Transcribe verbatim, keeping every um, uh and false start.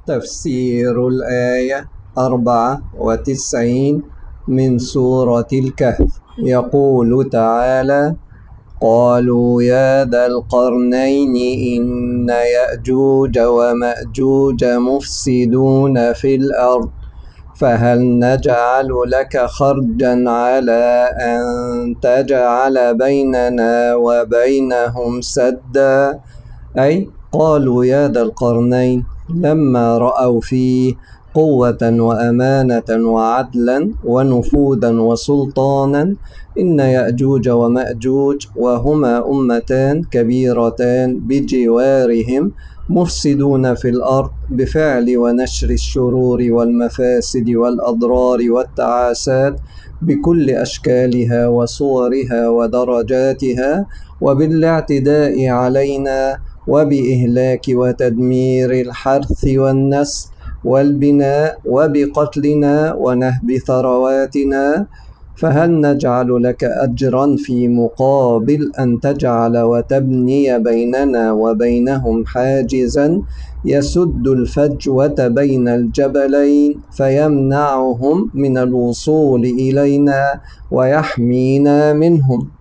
تفسير الآية أربعة وتسعين من سورة الكهف. يقول تعالى: قالوا يا ذا القرنين إن يأجوج ومأجوج مفسدون في الأرض فهل نجعل لك خرجا على أن تجعل بيننا وبينهم سدا؟ أي قالوا يا ذا القرنين لما رأوا فيه قوة وأمانة وعدلا ونفوذا وسلطانا إن يأجوج ومأجوج وهما أمتان كبيرتان بجوارهم مفسدون في الأرض بفعل ونشر الشرور والمفاسد والأضرار والتعاسات بكل أشكالها وصورها ودرجاتها، وبالاعتداء علينا وبإهلاك وتدمير الحرث والنسل والبناء وبقتلنا ونهب ثرواتنا. فهل نجعل لك أجرا في مقابل أن تجعل وتبني بيننا وبينهم حاجزا يسد الفجوة بين الجبلين فيمنعهم من الوصول إلينا ويحمينا منهم؟